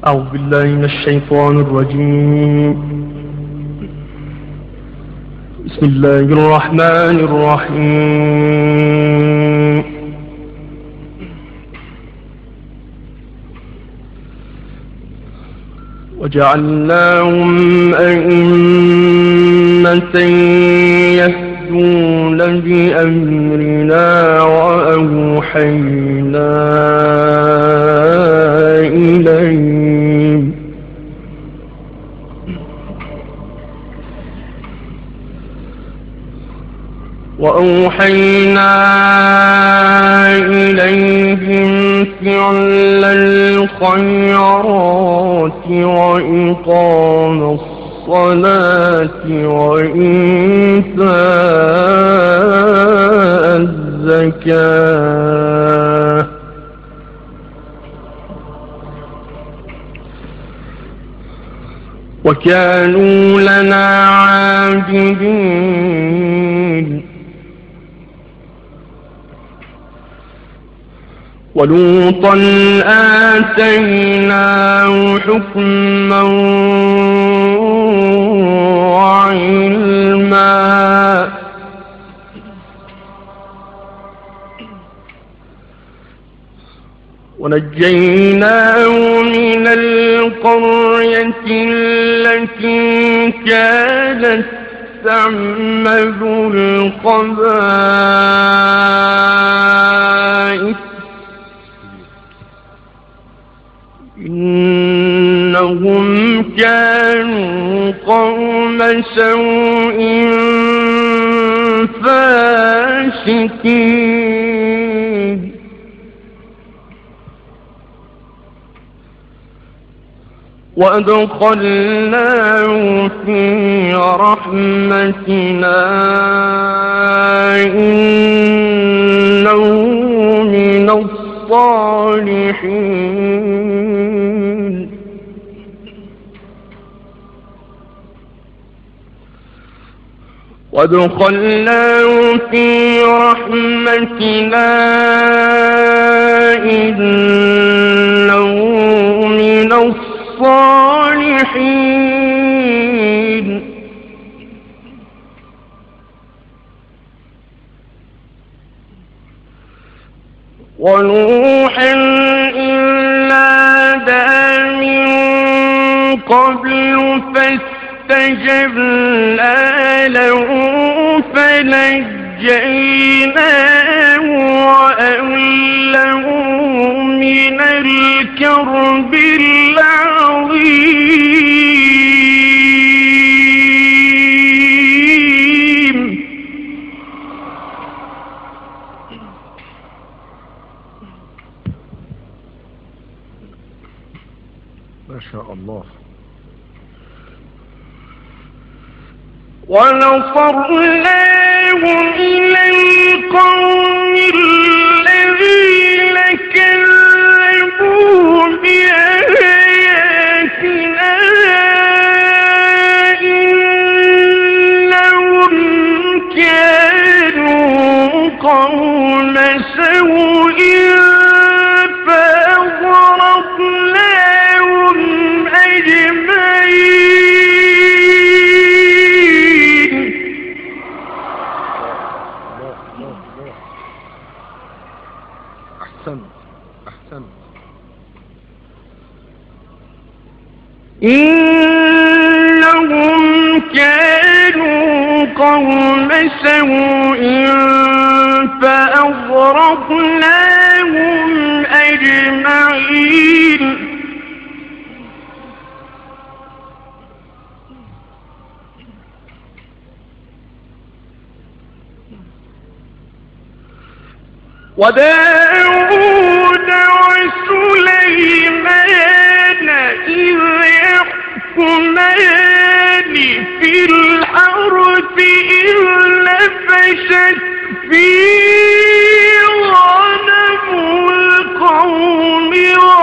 أعوذ بالله من الشيطان الرجيم. بسم الله الرحمن الرحيم. وجعلناهم أئمة يهدون بأمرنا وأوحينا إليهم فعل الخيرات وإقام الصلاة وإيتاء الزكاة وكانوا لنا عابدين. ولوطا آتيناه حكما وعلما ونجيناه من القرية التي كانت تعمل الخبائث إنهم كانوا قوم سوء فاسقين. وأدخلناه في رحمتنا إنه من الصالحين. وادخلناه في رحمتنا إنه من الصالحين. ونوحا إذ نادى من قبل فاستجبنا له فنجيناه وأهله من الكرب العظيم. ما شاء الله. ونصرناه إلى القوم الذين كذبوا بآياتنا إنهم كانوا قوم سوء فأغرقناهم أجمعين. إنهم كانوا قوم سوء فأغرقناهم أجمعين. وداود وسليمان إذ يحكمان في الحرث إذ نفشت فيه غنم القوم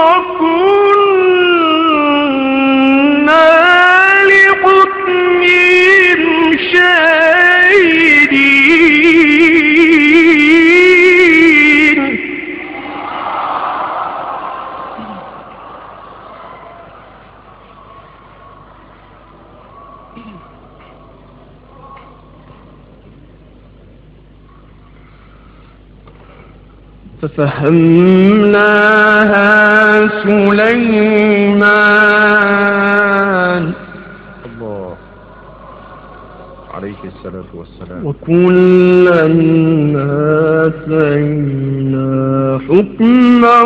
وكنا لحكمهم شاهدين. ففهمناها سليمان الله عليه الصلاة والسلام. وكلا آتينا حكما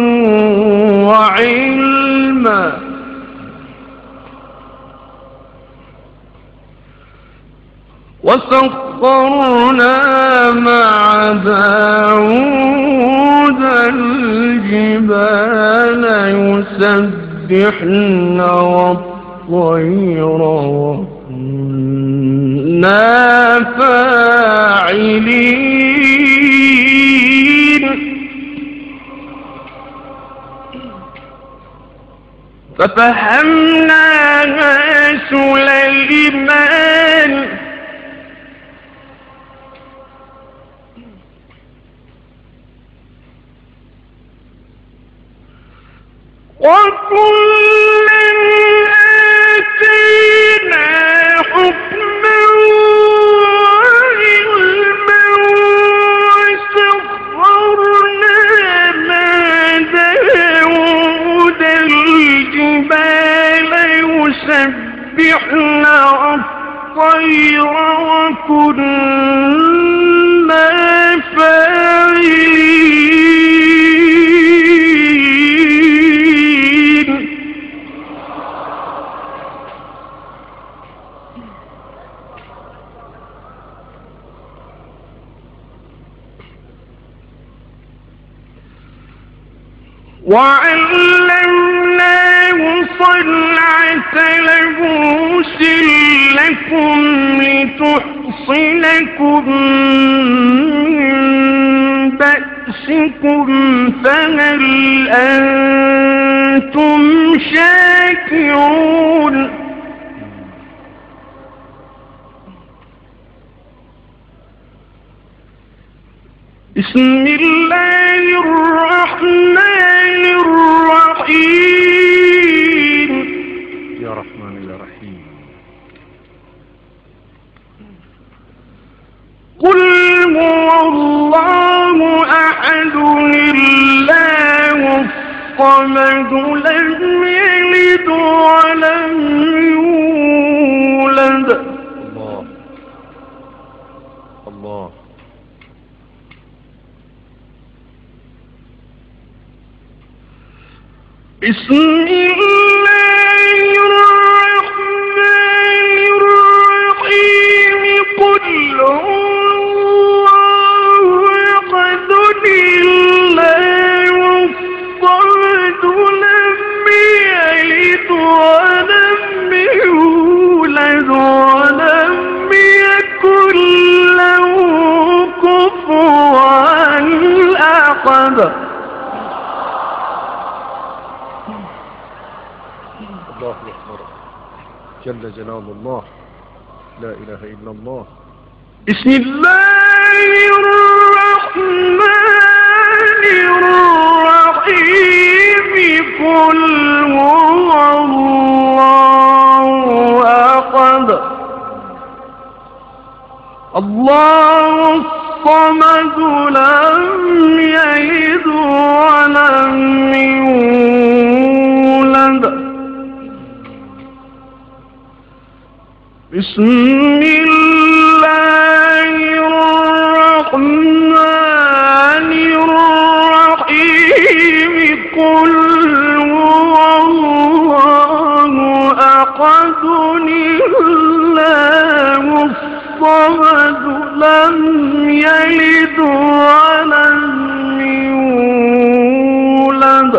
وعلما وسخرنا مع داود الجبال يسبحن والطير وكنا فاعلين ففهمناها سليمان وكلا آتينا حكما وعلما وسخرنا مع داود الجبال يسبحن والطير وكنا فاعلين وعلمناه صنعة لبوس لكم لتحصنكم من بأسكم فهل أنتم شاكرون بسم الله الرحمن الرحيم يا رحمن يا رحيم. قل هو الله أحد الله الصمد لم يلد ولم يولد الله الله. بسم الله الرحمن الرحيم قل هو الله أحد الله الصمد لم يلد ولم يولد ولم يكن له كفوا أحد. الله أكبر جل جلال الله. لا إله إلا الله. بسم الله الرحمن الرحيم قل هو الله أحد الله الصمد لم يلد ولم يولد. بسم الله الرحمن الرحيم قل هو الله أحد الله الصمد لم يلد ولم يولد.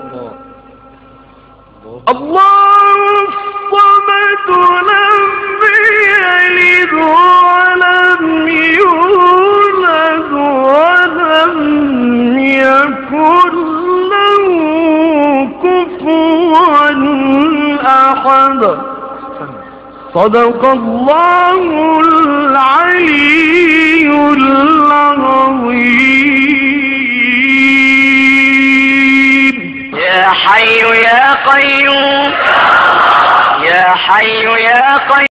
الله الصمد لم يلد ولم يولد ولم يكن له كفوا أحد. صدق الله العلي العظيم. يا حي يا قيوم يا حي يا قيوم